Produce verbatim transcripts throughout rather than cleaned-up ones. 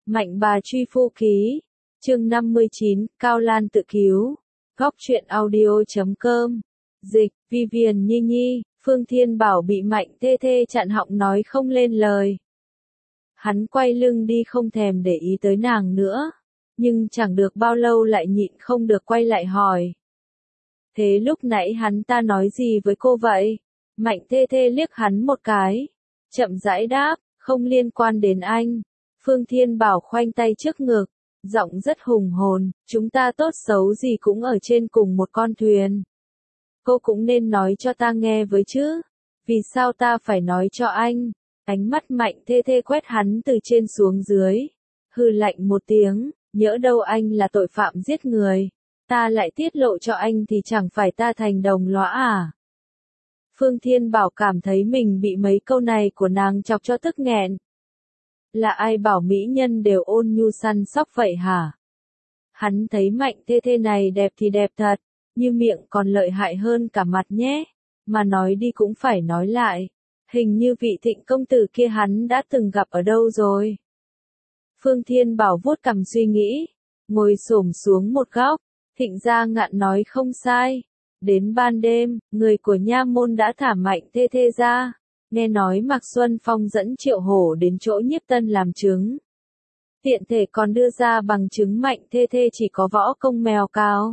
Mạnh bà truy phu ký. Chương năm mươi chín, Cao Lan tự cứu. Góc truyện audio chấm com. Dịch, Vivian Nhi Nhi, Phương Thiên Bảo bị Mạnh Thê Thê chặn họng nói không lên lời. Hắn quay lưng đi không thèm để ý tới nàng nữa. Nhưng chẳng được bao lâu lại nhịn không được quay lại hỏi. Thế lúc nãy hắn ta nói gì với cô vậy? Mạnh Thê Thê liếc hắn một cái. Chậm rãi đáp, không liên quan đến anh. Phương Thiên Bảo khoanh tay trước ngực, giọng rất hùng hồn, chúng ta tốt xấu gì cũng ở trên cùng một con thuyền. Cô cũng nên nói cho ta nghe với chứ. Vì sao ta phải nói cho anh? Ánh mắt Mạnh Thê Thê quét hắn từ trên xuống dưới. Hừ lạnh một tiếng, nhỡ đâu anh là tội phạm giết người. Ta lại tiết lộ cho anh thì chẳng phải ta thành đồng lõa à? Phương Thiên Bảo cảm thấy mình bị mấy câu này của nàng chọc cho tức nghẹn. Là ai bảo mỹ nhân đều ôn nhu săn sóc vậy hả? Hắn thấy Mạnh Thê Thê này đẹp thì đẹp thật, như miệng còn lợi hại hơn cả mặt nhé. Mà nói đi cũng phải nói lại, hình như vị Thịnh công tử kia hắn đã từng gặp ở đâu rồi. Phương Thiên Bảo vuốt cằm suy nghĩ, ngồi xổm xuống một góc. Thịnh Gia Ngạn nói không sai. Đến ban đêm, người của nha môn đã thả Mạnh Thê Thê ra. Nghe nói Mạc Xuân Phong dẫn Triệu Hổ đến chỗ Nhiếp Tân làm chứng. Tiện thể còn đưa ra bằng chứng Mạnh Thê Thê chỉ có võ công mèo cao.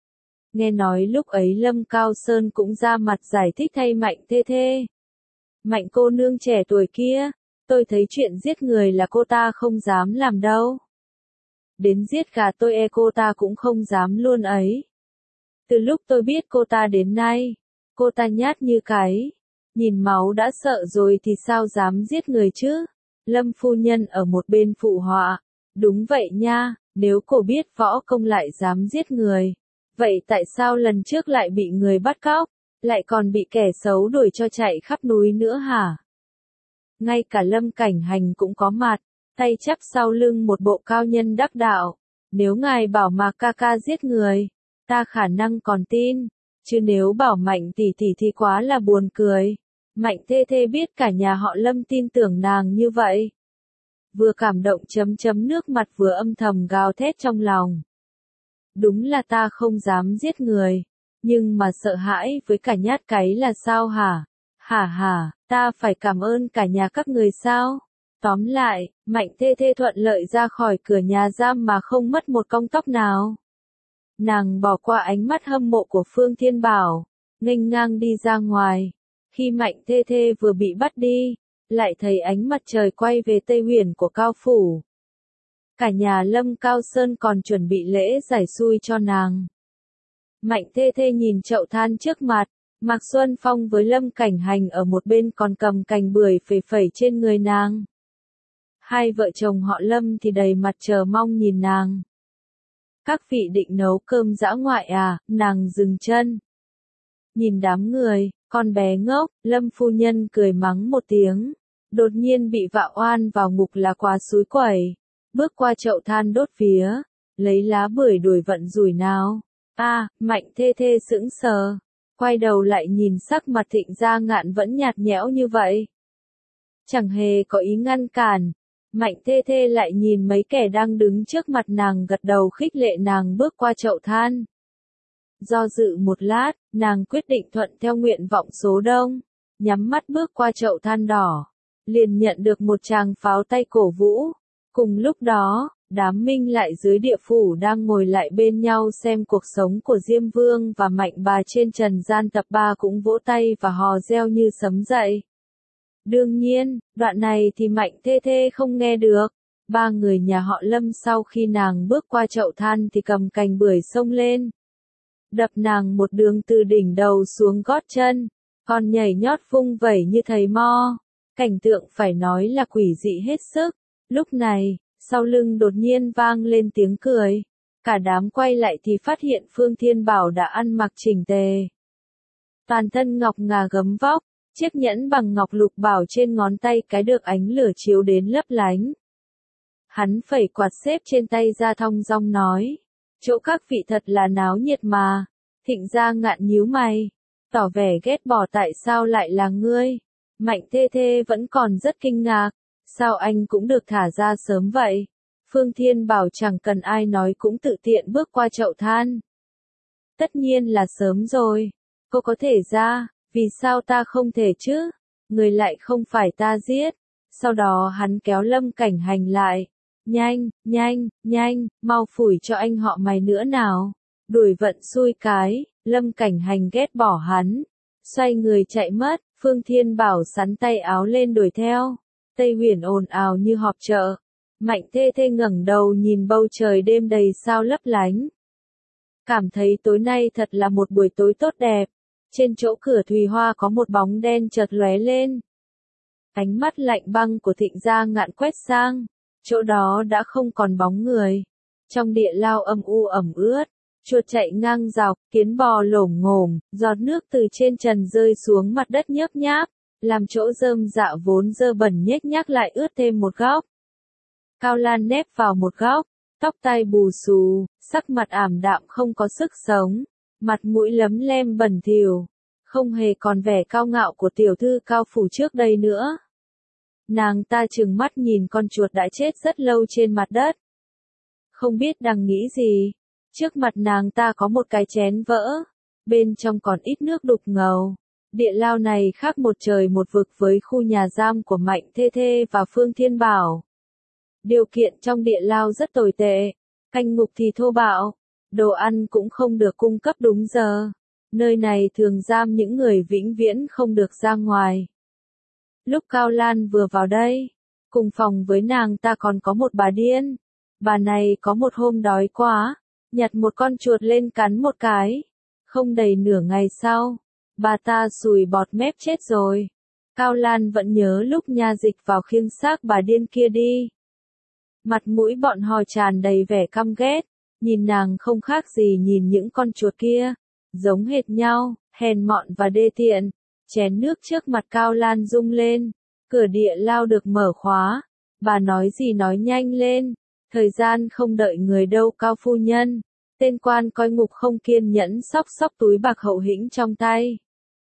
Nghe nói lúc ấy Lâm Cao Sơn cũng ra mặt giải thích thay Mạnh Thê Thê. Mạnh cô nương trẻ tuổi kia, tôi thấy chuyện giết người là cô ta không dám làm đâu. Đến giết gà tôi e cô ta cũng không dám luôn ấy. Từ lúc tôi biết cô ta đến nay, cô ta nhát như cái. Nhìn máu đã sợ rồi thì sao dám giết người chứ? Lâm phu nhân ở một bên phụ họa. Đúng vậy nha, nếu cô biết võ công lại dám giết người. Vậy tại sao lần trước lại bị người bắt cóc, lại còn bị kẻ xấu đuổi cho chạy khắp núi nữa hả? Ngay cả Lâm Cảnh Hành cũng có mặt, tay chắp sau lưng một bộ cao nhân đắc đạo. Nếu ngài bảo Mạc ca ca giết người, ta khả năng còn tin. Chứ nếu bảo Mạnh tỷ tỷ thì quá là buồn cười. Mạnh Thê Thê biết cả nhà họ Lâm tin tưởng nàng như vậy. Vừa cảm động chấm chấm nước mặt vừa âm thầm gào thét trong lòng. Đúng là ta không dám giết người. Nhưng mà sợ hãi với cả nhát cái là sao hả? Hả hả, ta phải cảm ơn cả nhà các người sao? Tóm lại, Mạnh Thê Thê thuận lợi ra khỏi cửa nhà giam mà không mất một cọng tóc nào. Nàng bỏ qua ánh mắt hâm mộ của Phương Thiên Bảo, nghênh ngang đi ra ngoài. Khi Mạnh Thê Thê vừa bị bắt đi, lại thấy ánh mặt trời quay về Tây Huyền của Cao Phủ. Cả nhà Lâm Cao Sơn còn chuẩn bị lễ giải xui cho nàng. Mạnh Thê Thê nhìn chậu than trước mặt, Mạc Xuân Phong với Lâm Cảnh Hành ở một bên còn cầm cành bưởi phẩy phẩy trên người nàng. Hai vợ chồng họ Lâm thì đầy mặt chờ mong nhìn nàng. Các vị định nấu cơm dã ngoại à? Nàng dừng chân. Nhìn đám người, con bé ngốc, Lâm phu nhân cười mắng một tiếng. Đột nhiên bị vạ oan vào ngục là quá xúi quẩy. Bước qua chậu than đốt vía, lấy lá bưởi đuổi vận rủi nào. A, à, Mạnh Thê Thê sững sờ. Quay đầu lại nhìn sắc mặt Thịnh Gia Ngạn vẫn nhạt nhẽo như vậy. Chẳng hề có ý ngăn cản. Mạnh Thê Thê lại nhìn mấy kẻ đang đứng trước mặt nàng gật đầu khích lệ nàng bước qua chậu than. Do dự một lát, nàng quyết định thuận theo nguyện vọng số đông, nhắm mắt bước qua chậu than đỏ, liền nhận được một tràng pháo tay cổ vũ. Cùng lúc đó, đám minh lại dưới địa phủ đang ngồi lại bên nhau xem cuộc sống của Diêm Vương và Mạnh bà trên trần gian tập ba cũng vỗ tay và hò reo như sấm dậy. Đương nhiên, đoạn này thì Mạnh Thê Thê không nghe được. Ba người nhà họ Lâm sau khi nàng bước qua chậu than thì cầm cành bưởi xông lên. Đập nàng một đường từ đỉnh đầu xuống gót chân, còn nhảy nhót vung vẩy như thầy mo. Cảnh tượng phải nói là quỷ dị hết sức. Lúc này, sau lưng đột nhiên vang lên tiếng cười. Cả đám quay lại thì phát hiện Phương Thiên Bảo đã ăn mặc chỉnh tề. Toàn thân ngọc ngà gấm vóc, chiếc nhẫn bằng ngọc lục bảo trên ngón tay cái được ánh lửa chiếu đến lấp lánh. Hắn phẩy quạt xếp trên tay ra thong dong nói. Chỗ các vị thật là náo nhiệt mà. Thịnh Gia Ngạn nhíu mày, tỏ vẻ ghét bỏ tại sao lại là ngươi. Mạnh Thê Thê vẫn còn rất kinh ngạc. Sao anh cũng được thả ra sớm vậy? Phương Thiên Bảo chẳng cần ai nói cũng tự tiện bước qua chậu than. Tất nhiên là sớm rồi. Cô có thể ra, vì sao ta không thể chứ? Người lại không phải ta giết. Sau đó hắn kéo Lâm Cảnh Hành lại. Nhanh, nhanh, nhanh, mau phủi cho anh họ mày nữa nào. Đuổi vận xui cái, Lâm Cảnh Hành ghét bỏ hắn. Xoay người chạy mất, Phương Thiên Bảo sắn tay áo lên đuổi theo. Tây Huyền ồn ào như họp chợ. Mạnh Thê Thê ngẩng đầu nhìn bầu trời đêm đầy sao lấp lánh. Cảm thấy tối nay thật là một buổi tối tốt đẹp. Trên chỗ cửa Thùy Hoa có một bóng đen chợt lóe lên. Ánh mắt lạnh băng của Thịnh Gia Ngạn quét sang. Chỗ đó đã không còn bóng người. Trong địa lao âm u ẩm ướt, chuột chạy ngang dọc, kiến bò lổm ngổm, giọt nước từ trên trần rơi xuống mặt đất nhớp nháp, làm chỗ rơm dạ vốn dơ bẩn nhếch nhác lại ướt thêm một góc. Cao Lan nép vào một góc, tóc tai bù xù, sắc mặt ảm đạm không có sức sống, mặt mũi lấm lem bẩn thỉu, không hề còn vẻ cao ngạo của tiểu thư Cao phủ trước đây nữa. Nàng ta trừng mắt nhìn con chuột đã chết rất lâu trên mặt đất. Không biết đang nghĩ gì. Trước mặt nàng ta có một cái chén vỡ. Bên trong còn ít nước đục ngầu. Địa lao này khác một trời một vực với khu nhà giam của Mạnh Thê Thê và Phương Thiên Bảo. Điều kiện trong địa lao rất tồi tệ. Canh ngục thì thô bạo. Đồ ăn cũng không được cung cấp đúng giờ. Nơi này thường giam những người vĩnh viễn không được ra ngoài. Lúc Cao Lan vừa vào đây, cùng phòng với nàng ta còn có một bà điên. Bà này có một hôm đói quá, nhặt một con chuột lên cắn một cái. Không đầy nửa ngày sau, bà ta sùi bọt mép chết rồi. Cao Lan vẫn nhớ lúc nha dịch vào khiêng xác bà điên kia đi. Mặt mũi bọn họ tràn đầy vẻ căm ghét, nhìn nàng không khác gì nhìn những con chuột kia, giống hệt nhau, hèn mọn và đê tiện. Chén nước trước mặt Cao Lan rung lên, cửa địa lao được mở khóa, bà nói gì nói nhanh lên, thời gian không đợi người đâu Cao phu nhân, tên quan coi ngục không kiên nhẫn xóc xóc túi bạc hậu hĩnh trong tay.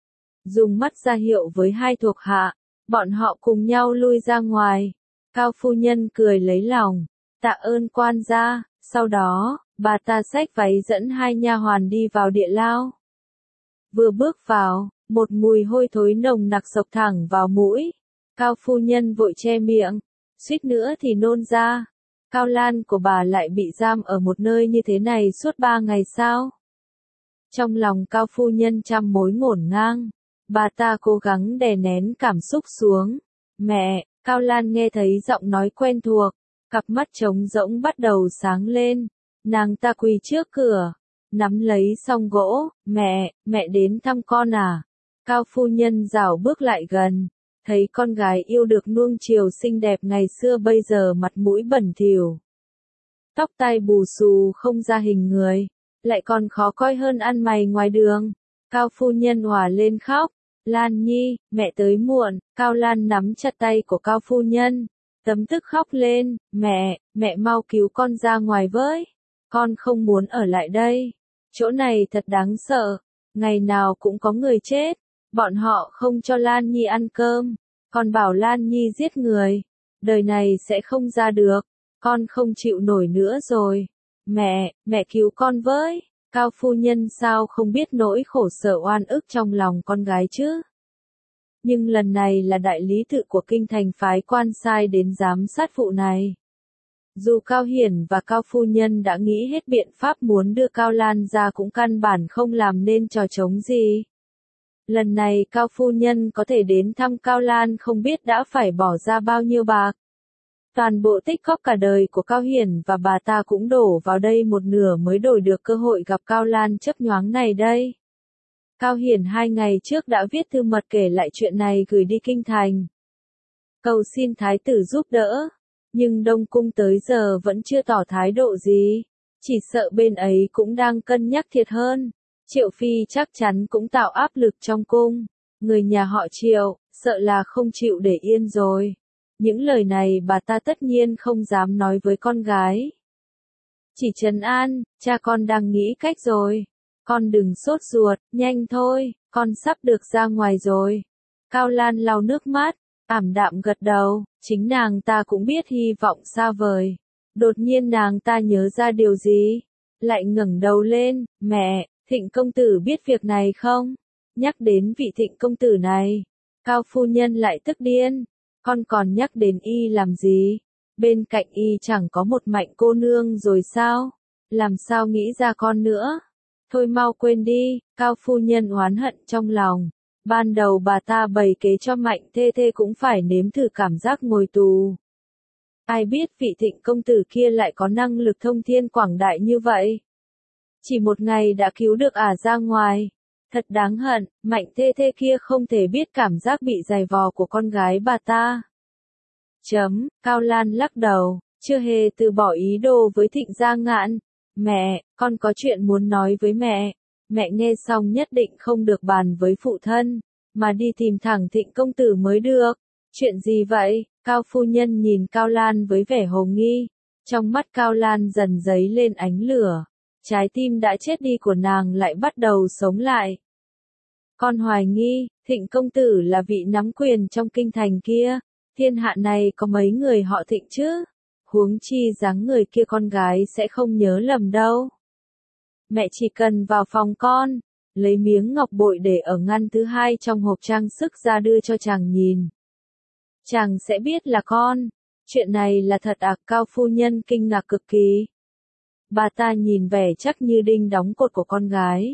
Dùng mắt ra hiệu với hai thuộc hạ, bọn họ cùng nhau lui ra ngoài, Cao phu nhân cười lấy lòng, tạ ơn quan gia, sau đó, bà ta xách váy dẫn hai nha hoàn đi vào địa lao. Vừa bước vào, một mùi hôi thối nồng nặc sộc thẳng vào mũi. Cao phu nhân vội che miệng, suýt nữa thì nôn ra. Cao Lan của bà lại bị giam ở một nơi như thế này suốt ba ngày sao? Trong lòng Cao phu nhân trăm mối ngổn ngang, bà ta cố gắng đè nén cảm xúc xuống. Mẹ, Cao Lan nghe thấy giọng nói quen thuộc, cặp mắt trống rỗng bắt đầu sáng lên. Nàng ta quỳ trước cửa, nắm lấy song gỗ, mẹ, mẹ đến thăm con à? Cao phu nhân rảo bước lại gần, thấy con gái yêu được nuông chiều xinh đẹp ngày xưa bây giờ mặt mũi bẩn thỉu. Tóc tai bù xù không ra hình người, lại còn khó coi hơn ăn mày ngoài đường. Cao phu nhân òa lên khóc, Lan Nhi, mẹ tới muộn, Cao Lan nắm chặt tay của Cao phu nhân, tấm tức khóc lên, mẹ, mẹ mau cứu con ra ngoài với, con không muốn ở lại đây, chỗ này thật đáng sợ, ngày nào cũng có người chết. Bọn họ không cho Lan Nhi ăn cơm, còn bảo Lan Nhi giết người. Đời này sẽ không ra được, con không chịu nổi nữa rồi. Mẹ, mẹ cứu con với. Cao phu nhân sao không biết nỗi khổ sở oan ức trong lòng con gái chứ? Nhưng lần này là đại lý tự của kinh thành phái quan sai đến giám sát vụ này. Dù Cao Hiển và Cao phu nhân đã nghĩ hết biện pháp muốn đưa Cao Lan ra cũng căn bản không làm nên trò trống gì. Lần này Cao phu nhân có thể đến thăm Cao Lan không biết đã phải bỏ ra bao nhiêu bạc. Toàn bộ tích góp cả đời của Cao Hiển và bà ta cũng đổ vào đây một nửa mới đổi được cơ hội gặp Cao Lan chớp nhoáng này đây. Cao Hiển hai ngày trước đã viết thư mật kể lại chuyện này gửi đi kinh thành. Cầu xin thái tử giúp đỡ, nhưng Đông Cung tới giờ vẫn chưa tỏ thái độ gì, chỉ sợ bên ấy cũng đang cân nhắc thiệt hơn. Triệu Phi chắc chắn cũng tạo áp lực trong cung, người nhà họ Triệu, sợ là không chịu để yên rồi. Những lời này bà ta tất nhiên không dám nói với con gái. Chỉ trấn an, cha con đang nghĩ cách rồi. Con đừng sốt ruột, nhanh thôi, con sắp được ra ngoài rồi. Cao Lan lau nước mắt, ảm đạm gật đầu, chính nàng ta cũng biết hy vọng xa vời. Đột nhiên nàng ta nhớ ra điều gì, lại ngẩng đầu lên, mẹ, Thịnh công tử biết việc này không? Nhắc đến vị Thịnh công tử này, Cao phu nhân lại tức điên, con còn nhắc đến y làm gì? Bên cạnh y chẳng có một Mạnh cô nương rồi sao? Làm sao nghĩ ra con nữa? Thôi mau quên đi, Cao phu nhân oán hận trong lòng. Ban đầu bà ta bày kế cho Mạnh thê thê cũng phải nếm thử cảm giác ngồi tù. Ai biết vị Thịnh công tử kia lại có năng lực thông thiên quảng đại như vậy. Chỉ một ngày đã cứu được ả ra ngoài. Thật đáng hận, Mạnh thê thê kia không thể biết cảm giác bị giày vò của con gái bà ta. Chấm, Cao Lan lắc đầu, chưa hề từ bỏ ý đồ với Thịnh Gia Ngạn. Mẹ, con có chuyện muốn nói với mẹ. Mẹ nghe xong nhất định không được bàn với phụ thân, mà đi tìm thẳng Thịnh công tử mới được. Chuyện gì vậy? Cao phu nhân nhìn Cao Lan với vẻ hồ nghi. Trong mắt Cao Lan dần dấy lên ánh lửa. Trái tim đã chết đi của nàng lại bắt đầu sống lại. Con hoài nghi, Thịnh công tử là vị nắm quyền trong kinh thành kia. Thiên hạ này có mấy người họ Thịnh chứ? Huống chi dáng người kia con gái sẽ không nhớ lầm đâu. Mẹ chỉ cần vào phòng con, lấy miếng ngọc bội để ở ngăn thứ hai trong hộp trang sức ra đưa cho chàng nhìn. Chàng sẽ biết là con. Chuyện này là thật à? Cao phu nhân kinh ngạc cực kỳ. Bà ta nhìn vẻ chắc như đinh đóng cột của con gái.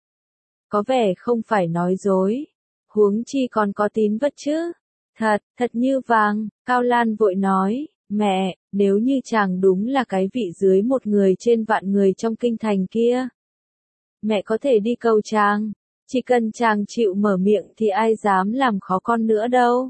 Có vẻ không phải nói dối. Huống chi còn có tín vật chứ. Thật, thật như vàng. Cao Lan vội nói, mẹ, nếu như chàng đúng là cái vị dưới một người trên vạn người trong kinh thành kia. Mẹ có thể đi cầu chàng. Chỉ cần chàng chịu mở miệng thì ai dám làm khó con nữa đâu.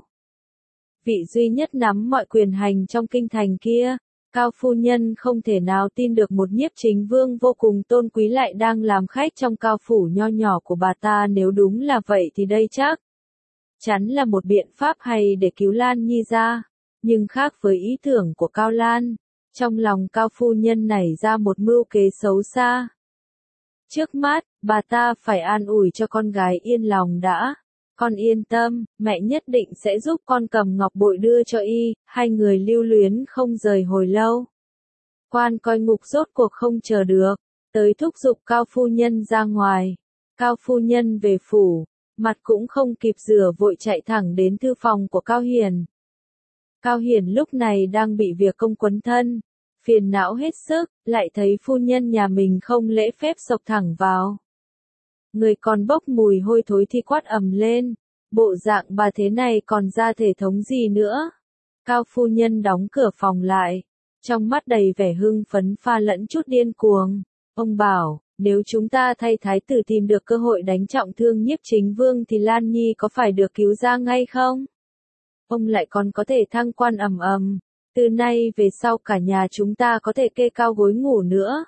Vị duy nhất nắm mọi quyền hành trong kinh thành kia. Cao phu nhân không thể nào tin được một nhiếp chính vương vô cùng tôn quý lại đang làm khách trong cao phủ nho nhỏ của bà ta. Nếu đúng là vậy thì đây chắc chắn là một biện pháp hay để cứu Lan Nhi ra. Nhưng khác với ý tưởng của Cao Lan, trong lòng Cao phu nhân nảy ra một mưu kế xấu xa. Trước mắt, bà ta phải an ủi cho con gái yên lòng đã. Con yên tâm, mẹ nhất định sẽ giúp con cầm ngọc bội đưa cho y. Hai người lưu luyến không rời hồi lâu. Quan coi ngục rốt cuộc không chờ được, tới thúc giục Cao phu nhân ra ngoài. Cao phu nhân về phủ, mặt cũng không kịp rửa vội chạy thẳng đến thư phòng của Cao Hiền. Cao Hiền lúc này đang bị việc công quấn thân, phiền não hết sức, lại thấy phu nhân nhà mình không lễ phép xộc thẳng vào. Người còn bốc mùi hôi thối thì quát ầm lên, bộ dạng bà thế này còn ra thể thống gì nữa. Cao phu nhân đóng cửa phòng lại, trong mắt đầy vẻ hưng phấn pha lẫn chút điên cuồng. Ông bảo, nếu chúng ta thay thái tử tìm được cơ hội đánh trọng thương nhiếp chính vương thì Lan Nhi có phải được cứu ra ngay không? Ông lại còn có thể thăng quan ầm ầm, từ nay về sau cả nhà chúng ta có thể kê cao gối ngủ nữa.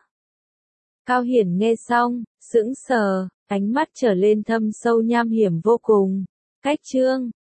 Cao Hiển nghe xong, sững sờ, ánh mắt trở lên thâm sâu nham hiểm vô cùng. Cách chương